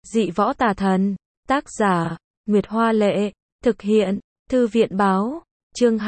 Dị võ tà thần. Tác giả, Nguyệt Hoa Lệ. Thực hiện, Thư viện Báo. Chương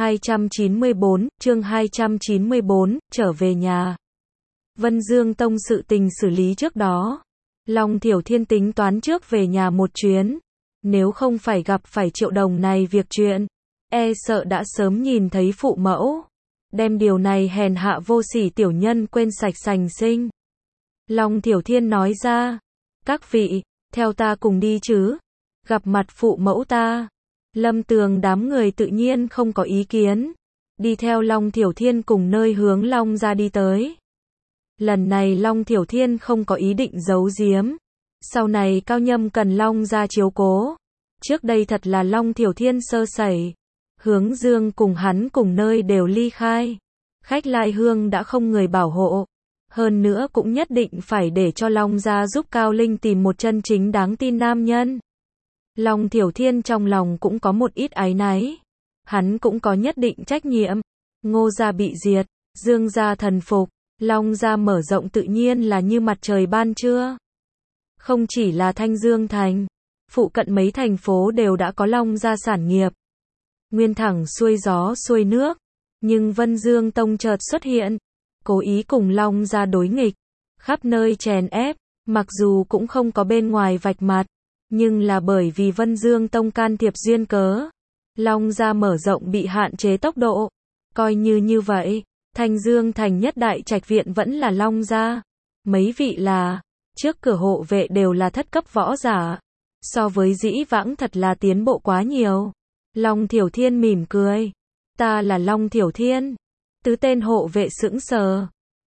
294, trở về nhà. Vân Dương Tông sự tình xử lý trước đó. Long Thiểu Thiên tính toán trước về nhà một chuyến. Nếu không phải gặp phải Triệu Đồng này việc chuyện, sợ đã sớm nhìn thấy phụ mẫu. Đem điều này hèn hạ vô sỉ tiểu nhân quên sạch sành sinh. Long Thiểu Thiên nói ra, các vị, theo ta cùng đi chứ. Gặp mặt phụ mẫu ta. Lâm Tường đám người tự nhiên không có ý kiến. Đi theo Long Thiểu Thiên cùng nơi hướng Long ra đi tới. Lần này Long Thiểu Thiên không có ý định giấu giếm. Sau này Cao Nhâm cần Long ra chiếu cố. Trước đây thật là Long Thiểu Thiên sơ sẩy. Hướng Dương cùng hắn cùng nơi đều ly khai. Khách Lai Hương đã không người bảo hộ. Hơn nữa cũng nhất định phải để cho Long ra giúp Cao Linh tìm một chân chính đáng tin nam nhân. Long Thiểu Thiên trong lòng cũng có một ít áy náy. Hắn cũng có nhất định trách nhiệm. Ngô gia bị diệt, Dương gia thần phục, Long gia mở rộng tự nhiên là như mặt trời ban trưa. Không chỉ là Thanh Dương thành, phụ cận mấy thành phố đều đã có Long gia sản nghiệp. Nguyên thẳng xuôi gió xuôi nước, nhưng Vân Dương Tông chợt xuất hiện, cố ý cùng Long gia đối nghịch, khắp nơi chèn ép, mặc dù cũng không có bên ngoài vạch mặt, nhưng là bởi vì Vân Dương Tông can thiệp duyên cớ, Long gia mở rộng bị hạn chế tốc độ. Coi như vậy, Thanh Dương thành nhất đại trạch viện vẫn là Long gia. Mấy vị là, trước cửa hộ vệ đều là thất cấp võ giả. So với dĩ vãng thật là tiến bộ quá nhiều. Long Thiểu Thiên mỉm cười. Ta là Long Thiểu Thiên. Tứ tên hộ vệ sững sờ.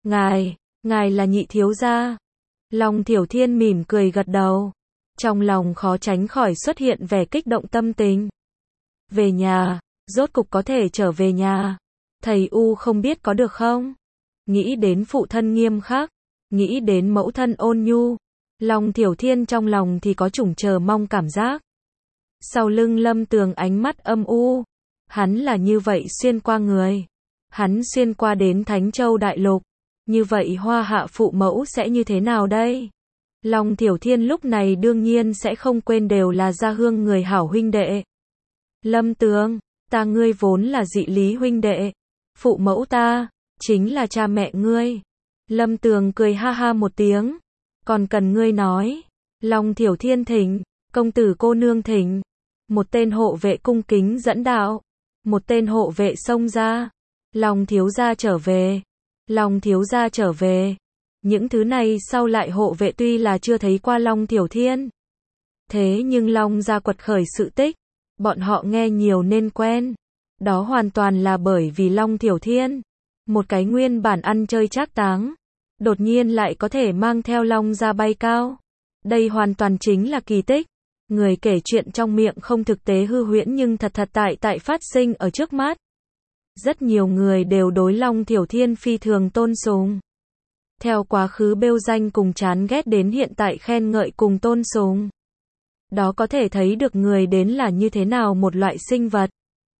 Ngài là nhị thiếu gia. Long Thiểu Thiên mỉm cười gật đầu. Trong lòng khó tránh khỏi xuất hiện vẻ kích động tâm tình. Về nhà, rốt cục có thể trở về nhà. Thầy U không biết có được không? Nghĩ đến phụ thân nghiêm khắc, nghĩ đến mẫu thân ôn nhu, Long Thiểu Thiên trong lòng thì có chủng chờ mong cảm giác. Sau lưng Lâm Tường ánh mắt âm u, hắn là như vậy xuyên qua người. Hắn xuyên qua đến Thánh Châu Đại Lục, như vậy Hoa Hạ phụ mẫu sẽ như thế nào đây? Long Thiểu Thiên lúc này đương nhiên sẽ không quên đều là gia hương người hảo huynh đệ. Lâm Tường, ta ngươi vốn là dị lý huynh đệ. Phụ mẫu ta, chính là cha mẹ ngươi. Lâm Tường cười ha ha một tiếng. Còn cần ngươi nói. Long Thiểu Thiên thỉnh, công tử cô nương thỉnh. Một tên hộ vệ cung kính dẫn đạo. Một tên hộ vệ xông ra. Long thiếu gia trở về. Long thiếu gia trở về. Những thứ này sau lại hộ vệ tuy là chưa thấy qua Long Thiểu Thiên. Thế nhưng Long gia quật khởi sự tích. Bọn họ nghe nhiều nên quen. Đó hoàn toàn là bởi vì Long Thiểu Thiên. Một cái nguyên bản ăn chơi trác táng. Đột nhiên lại có thể mang theo Long ra bay cao. Đây hoàn toàn chính là kỳ tích. Người kể chuyện trong miệng không thực tế hư huyễn nhưng thật tại phát sinh ở trước mắt. Rất nhiều người đều đối Long Thiểu Thiên phi thường tôn sùng. Theo quá khứ bêu danh cùng chán ghét đến hiện tại khen ngợi cùng tôn sùng. Đó có thể thấy được người đến là như thế nào một loại sinh vật.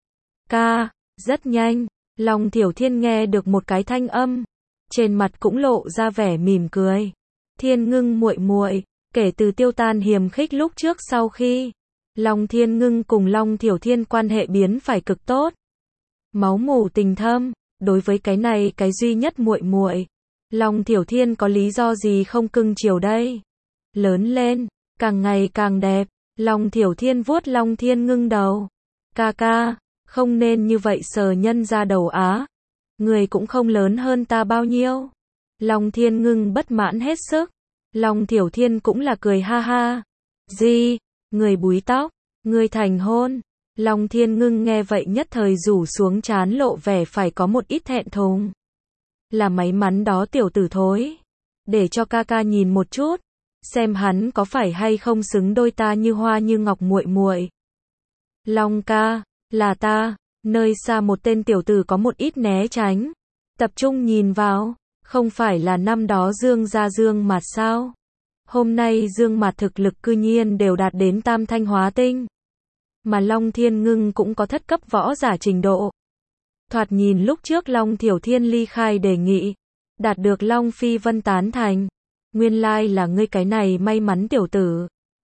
Rất nhanh, Long Thiểu Thiên nghe được một cái thanh âm, trên mặt cũng lộ ra vẻ mỉm cười. Thiên Ngưng muội muội, kể từ tiêu tan hiềm khích lúc trước sau khi, Long Thiên Ngưng cùng Long Thiểu Thiên quan hệ biến phải cực tốt. Máu mủ tình thâm, đối với cái này cái duy nhất muội muội, Long Thiểu Thiên có lý do gì không cưng chiều đây? Lớn lên, càng ngày càng đẹp, Long Thiểu Thiên vuốt Long Thiên Ngưng đầu. Ca, không nên như vậy sờ nhân ra đầu á. Người cũng không lớn hơn ta bao nhiêu. Long Thiên Ngưng bất mãn hết sức. Long Thiểu Thiên cũng là cười ha ha. Gì? Người búi tóc, người thành hôn. Long Thiên Ngưng nghe vậy nhất thời rủ xuống trán lộ vẻ phải có một ít thẹn thùng. Là may mắn đó tiểu tử thối. Để cho ca nhìn một chút. Xem hắn có phải hay không xứng đôi ta như hoa như ngọc muội muội. Long ca, là ta. Nơi xa một tên tiểu tử có một ít né tránh. Tập trung nhìn vào. Không phải là năm đó Dương gia Dương Mạt sao? Hôm nay Dương Mạt thực lực cư nhiên đều đạt đến tam thanh hóa tinh. Mà Long Thiên Ngưng cũng có thất cấp võ giả trình độ. Thoạt nhìn lúc trước Long Thiểu Thiên ly khai đề nghị. Đạt được Long Phi Vân tán thành. Nguyên lai là ngươi cái này may mắn tiểu tử.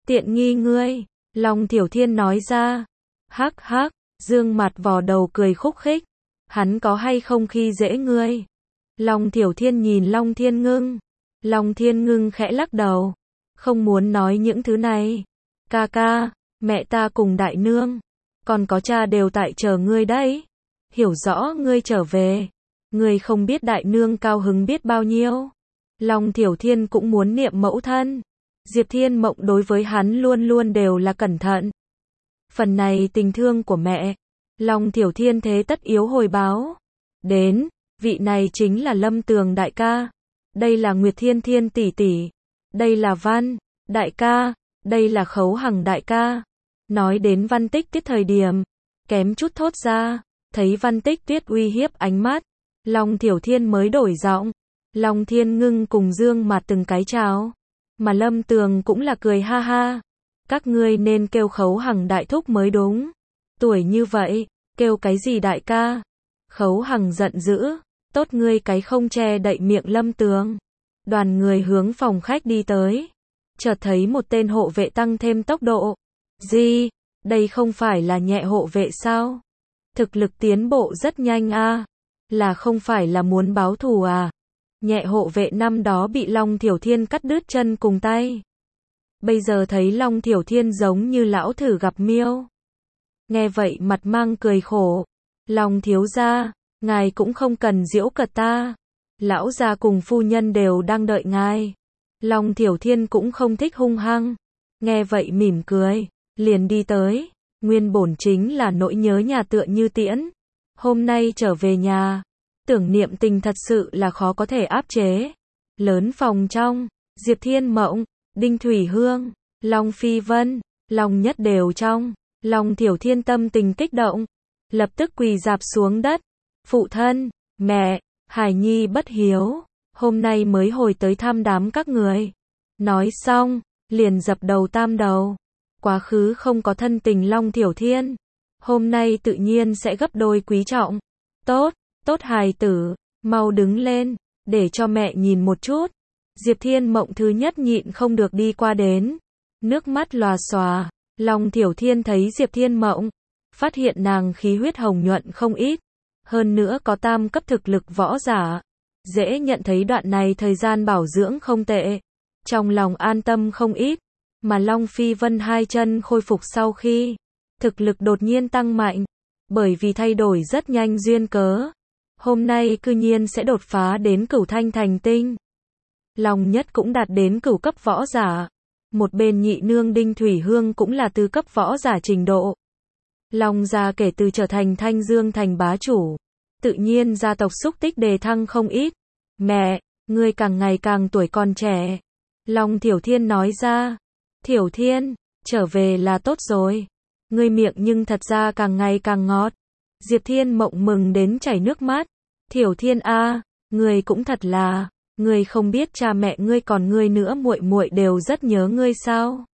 Tiện nghi ngươi, Long Thiểu Thiên nói ra. Hắc hắc, Dương Mặt vò đầu cười khúc khích. Hắn có hay không khi dễ ngươi? Long Thiểu Thiên nhìn Long Thiên Ngưng. Long Thiên Ngưng khẽ lắc đầu. Không muốn nói những thứ này. Ca ca, mẹ ta cùng đại nương, còn có cha đều tại chờ ngươi đấy. Hiểu rõ ngươi trở về. Ngươi không biết đại nương cao hứng biết bao nhiêu. Long Thiểu Thiên cũng muốn niệm mẫu thân. Diệp Thiên Mộng đối với hắn luôn luôn đều là cẩn thận. Phần này tình thương của mẹ, Long Thiểu Thiên thế tất yếu hồi báo. Đến, vị này chính là Lâm Tường đại ca. Đây là Nguyệt Thiên Thiên tỷ tỷ. Đây là Văn đại ca. Đây là Khấu Hằng đại ca. Nói đến Văn Tích Tuyết thời điểm, kém chút thốt ra. Thấy Văn Tích Tuyết uy hiếp ánh mắt, Long Thiểu Thiên mới đổi giọng. Long Thiên Ngưng cùng Dương Mặt từng cái chào. Mà Lâm Tường cũng là cười ha ha. Các ngươi nên kêu Khấu Hằng đại thúc mới đúng. Tuổi như vậy, kêu cái gì đại ca? Khấu Hằng giận dữ. Tốt ngươi cái không che đậy miệng Lâm Tường. Đoàn người hướng phòng khách đi tới. Chợt thấy một tên hộ vệ tăng thêm tốc độ. Gì? Đây không phải là nhẹ hộ vệ sao? Thực lực tiến bộ rất nhanh a. Là không phải là muốn báo thù à? Nhẹ hộ vệ năm đó bị Long Thiểu Thiên cắt đứt chân cùng tay. Bây giờ thấy Long Thiểu Thiên giống như lão thử gặp miêu. Nghe vậy mặt mang cười khổ. Long thiếu gia, ngài cũng không cần giễu cợt ta. Lão gia cùng phu nhân đều đang đợi ngài. Long Thiểu Thiên cũng không thích hung hăng. Nghe vậy mỉm cười, liền đi tới. Nguyên bổn chính là nỗi nhớ nhà tựa như tiễn. Hôm nay trở về nhà, tưởng niệm tình thật sự là khó có thể áp chế. Lớn phòng trong, Diệp Thiên Mộng, Đinh Thủy Hương, Long Phi Vân, Long Nhất đều trong. Long Thiểu Thiên tâm tình kích động, lập tức quỳ rạp xuống đất. Phụ thân, mẹ, Hải Nhi bất hiếu, hôm nay mới hồi tới thăm đám các người. Nói xong, liền dập đầu tam đầu. Quá khứ không có thân tình Long Thiểu Thiên, hôm nay tự nhiên sẽ gấp đôi quý trọng. Tốt, tốt hài tử, mau đứng lên, để cho mẹ nhìn một chút. Diệp Thiên Mộng thứ nhất nhịn không được đi qua đến. Nước mắt lòa xòa. Long Thiểu Thiên thấy Diệp Thiên Mộng, phát hiện nàng khí huyết hồng nhuận không ít. Hơn nữa có tam cấp thực lực võ giả. Dễ nhận thấy đoạn này thời gian bảo dưỡng không tệ. Trong lòng an tâm không ít. Mà Long Phi Vân hai chân khôi phục sau khi thực lực đột nhiên tăng mạnh. Bởi vì thay đổi rất nhanh duyên cớ. Hôm nay cư nhiên sẽ đột phá đến cửu thanh thành tinh. Long Nhất cũng đạt đến cửu cấp võ giả. Một bên nhị nương Đinh Thủy Hương cũng là tứ cấp võ giả trình độ. Long gia kể từ trở thành Thanh Dương thành bá chủ, tự nhiên gia tộc xúc tích đề thăng không ít. Mẹ, ngươi càng ngày càng tuổi còn trẻ. Long Thiểu Thiên nói ra. Thiểu Thiên, trở về là tốt rồi. Ngươi miệng nhưng thật ra càng ngày càng ngọt. Diệp Thiên Mộng mừng đến chảy nước mắt. Thiểu Thiên a, ngươi cũng thật là, ngươi không biết cha mẹ ngươi còn ngươi nữa muội muội đều rất nhớ ngươi sao?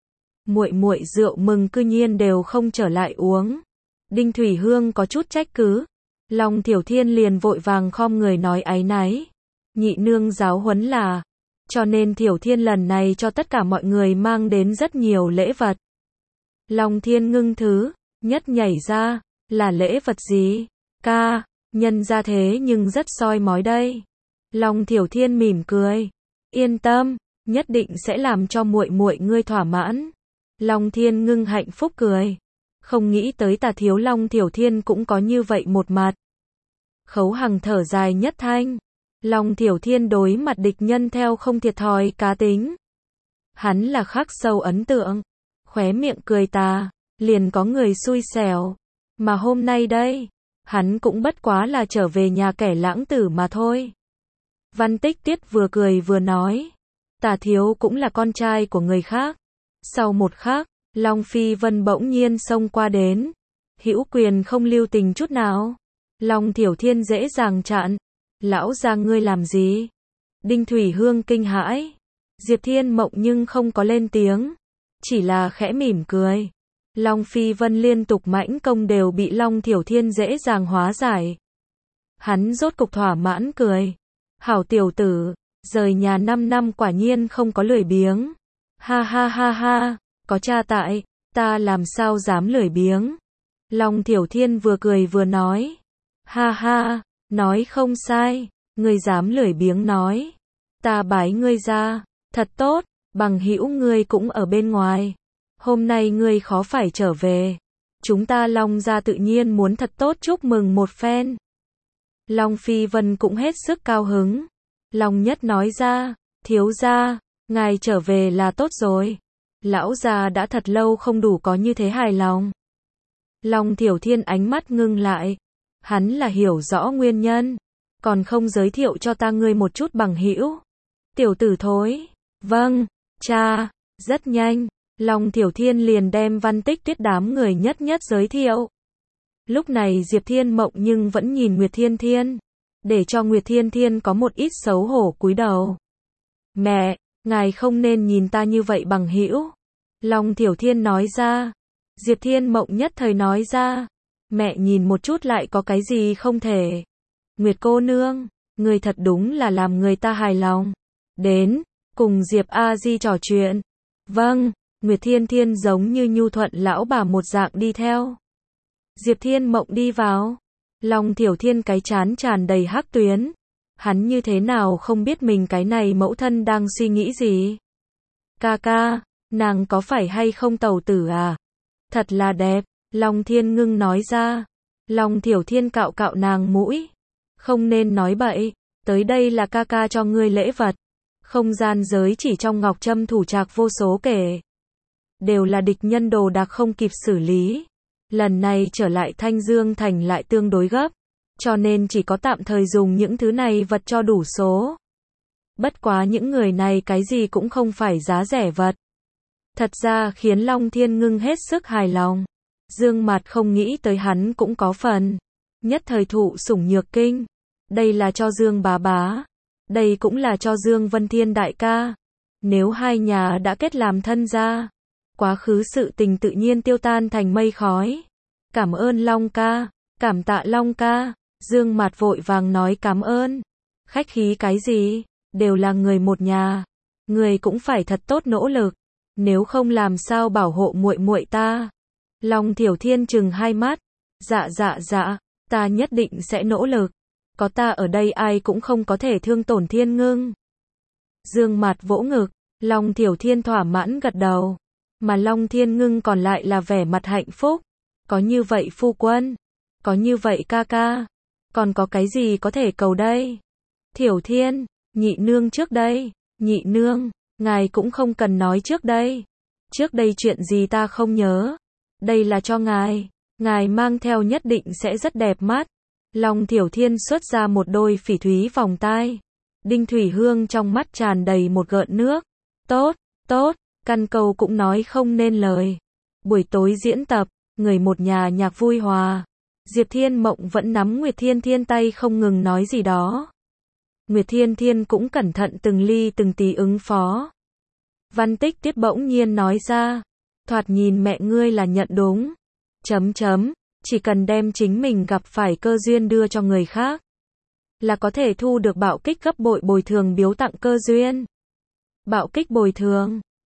Muội muội rượu mừng cư nhiên đều không trở lại uống. Đinh Thủy Hương có chút trách cứ. Long Thiểu Thiên liền vội vàng khom người nói áy náy. Nhị nương giáo huấn là, cho nên Thiểu Thiên lần này cho tất cả mọi người mang đến rất nhiều lễ vật. Long Thiên Ngưng thứ nhất nhảy ra, là lễ vật gì? Ca, nhân ra thế nhưng rất soi mói đây. Long Thiểu Thiên mỉm cười, yên tâm, nhất định sẽ làm cho muội muội ngươi thỏa mãn. Long Thiên Ngưng hạnh phúc cười, không nghĩ tới Tà thiếu Long Thiểu Thiên cũng có như vậy một mặt. Khấu Hằng thở dài nhất thanh. Long Thiểu Thiên đối mặt địch nhân theo không thiệt thòi cá tính. Hắn là khắc sâu ấn tượng. Khóe miệng cười tà, liền có người xui xẻo. Mà hôm nay đây, hắn cũng bất quá là trở về nhà kẻ lãng tử mà thôi. Văn Tích Tiết vừa cười vừa nói. Tà thiếu cũng là con trai của người khác. Sau một khắc, Long Phi Vân bỗng nhiên xông qua đến. Hữu quyền không lưu tình chút nào. Long Thiểu Thiên dễ dàng chặn. Lão gia ngươi làm gì? Đinh Thủy Hương kinh hãi. Diệp Thiên Mộng nhưng không có lên tiếng. Chỉ là khẽ mỉm cười. Long Phi Vân liên tục mãnh công đều bị Long Thiểu Thiên dễ dàng hóa giải. Hắn rốt cục thỏa mãn cười. Hảo tiểu tử, rời nhà 5 năm quả nhiên không có lười biếng. Ha ha ha ha, có cha tại, ta làm sao dám lười biếng. Long Thiểu Thiên vừa cười vừa nói. Ha ha, nói không sai, ngươi dám lười biếng nói. Ta bái ngươi ra, thật tốt, bằng hữu ngươi cũng ở bên ngoài. Hôm nay ngươi khó phải trở về. Chúng ta Long gia tự nhiên muốn thật tốt chúc mừng một phen. Long Phi Vân cũng hết sức cao hứng. Long Nhất nói ra, thiếu gia, ngài trở về là tốt rồi. Lão già đã thật lâu không đủ có như thế hài lòng. Long Thiểu Thiên ánh mắt ngưng lại. Hắn là hiểu rõ nguyên nhân. Còn không giới thiệu cho ta ngươi một chút bằng hữu. Tiểu tử thối. Vâng, cha. Rất nhanh, Long Thiểu Thiên liền đem Văn Tích Tuyết đám người nhất nhất giới thiệu. Lúc này Diệp Thiên Mộng nhưng vẫn nhìn Nguyệt Thiên Thiên. Để cho Nguyệt Thiên Thiên có một ít xấu hổ cúi đầu. Mẹ, ngài không nên nhìn ta như vậy bằng hữu. Long Thiểu Thiên nói ra. Diệp Thiên Mộng nhất thời nói ra. Mẹ nhìn một chút lại có cái gì không thể. Nguyệt cô nương, người thật đúng là làm người ta hài lòng. Đến, cùng Diệp A Di trò chuyện. Vâng, Nguyệt Thiên Thiên giống như nhu thuận lão bà một dạng đi theo. Diệp Thiên Mộng đi vào. Long Thiểu Thiên cái trán tràn đầy hắc tuyến. Hắn như thế nào không biết mình cái này mẫu thân đang suy nghĩ gì. Ca ca, nàng có phải hay không tẩu tử à? Thật là đẹp, Long Thiên Ngưng nói ra. Long Thiểu Thiên cạo cạo nàng mũi. Không nên nói bậy, tới đây là ca ca cho ngươi lễ vật. Không gian giới chỉ trong ngọc trâm thủ trạc vô số kể. Đều là địch nhân đồ đạc không kịp xử lý. Lần này trở lại Thanh Dương Thành lại tương đối gấp. Cho nên chỉ có tạm thời dùng những thứ này vật cho đủ số. Bất quá những người này cái gì cũng không phải giá rẻ vật. Thật ra khiến Long Thiên Ngưng hết sức hài lòng. Dương Mạt không nghĩ tới hắn cũng có phần. Nhất thời thụ sủng nhược kinh. Đây là cho Dương bá bá. Đây cũng là cho Dương Vân Thiên đại ca. Nếu hai nhà đã kết làm thân gia, quá khứ sự tình tự nhiên tiêu tan thành mây khói. Cảm ơn Long ca, cảm tạ Long ca. Dương Mạt vội vàng nói cảm ơn. Khách khí cái gì, đều là người một nhà. Người cũng phải thật tốt nỗ lực. Nếu không làm sao bảo hộ muội muội ta. Long Thiểu Thiên trừng hai mắt. Dạ dạ dạ, ta nhất định sẽ nỗ lực. Có ta ở đây ai cũng không có thể thương tổn Thiên Ngưng. Dương Mạt vỗ ngực. Long Thiểu Thiên thỏa mãn gật đầu. Mà Long Thiên Ngưng còn lại là vẻ mặt hạnh phúc. Có như vậy phu quân. Có như vậy ca ca. Còn có cái gì có thể cầu đây? Thiểu Thiên, nhị nương trước đây. Nhị nương, ngài cũng không cần nói trước đây. Trước đây chuyện gì ta không nhớ. Đây là cho ngài. Ngài mang theo nhất định sẽ rất đẹp mắt. Long Thiểu Thiên xuất ra một đôi phỉ thúy vòng tai. Đinh Thủy Hương trong mắt tràn đầy một gợn nước. Tốt, tốt, căn câu cũng nói không nên lời. Buổi tối diễn tập, người một nhà nhạc vui hòa. Diệp Thiên Mộng vẫn nắm Nguyệt Thiên Thiên tay không ngừng nói gì đó. Nguyệt Thiên Thiên cũng cẩn thận từng ly từng tí ứng phó. Văn Tích Tuyết bỗng nhiên nói ra. Thoạt nhìn mẹ ngươi là nhận đúng. Chỉ cần đem chính mình gặp phải cơ duyên đưa cho người khác. Là có thể thu được bạo kích gấp bội bồi thường biếu tặng cơ duyên. Bạo kích bồi thường.